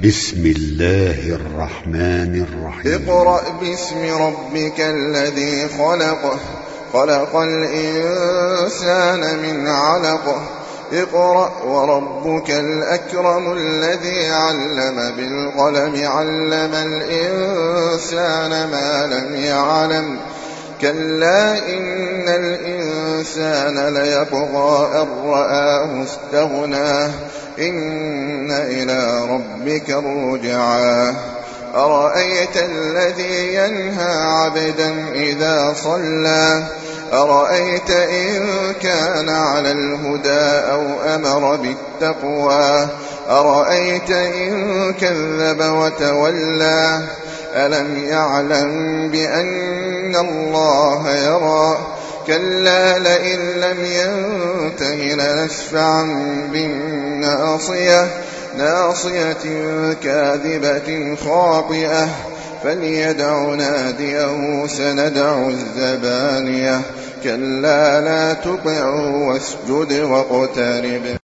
بسم الله الرحمن الرحيم. اقرأ باسم ربك الذي خلق، خلق الإنسان من علق. اقرأ وربك الأكرم الذي علم بالقلم، علم الإنسان ما لم يعلم. كلا إن الإنسان ليطغى أن رآه استغنى، إن إلى ربك الرجعى. أرأيت الذي ينهى عبدا إذا صلى، أرأيت إن كان على الهدى أو أمر بالتقوى، أرأيت إن كذب وتولى. ألم يعلم بأن الله يرى. كلا لئن لم ينته لنسفعا بالناصية، ناصية كاذبة خاطئة. فليدع ناديه سندع الزبانية. كلا لا تطعه واسجد واقترب.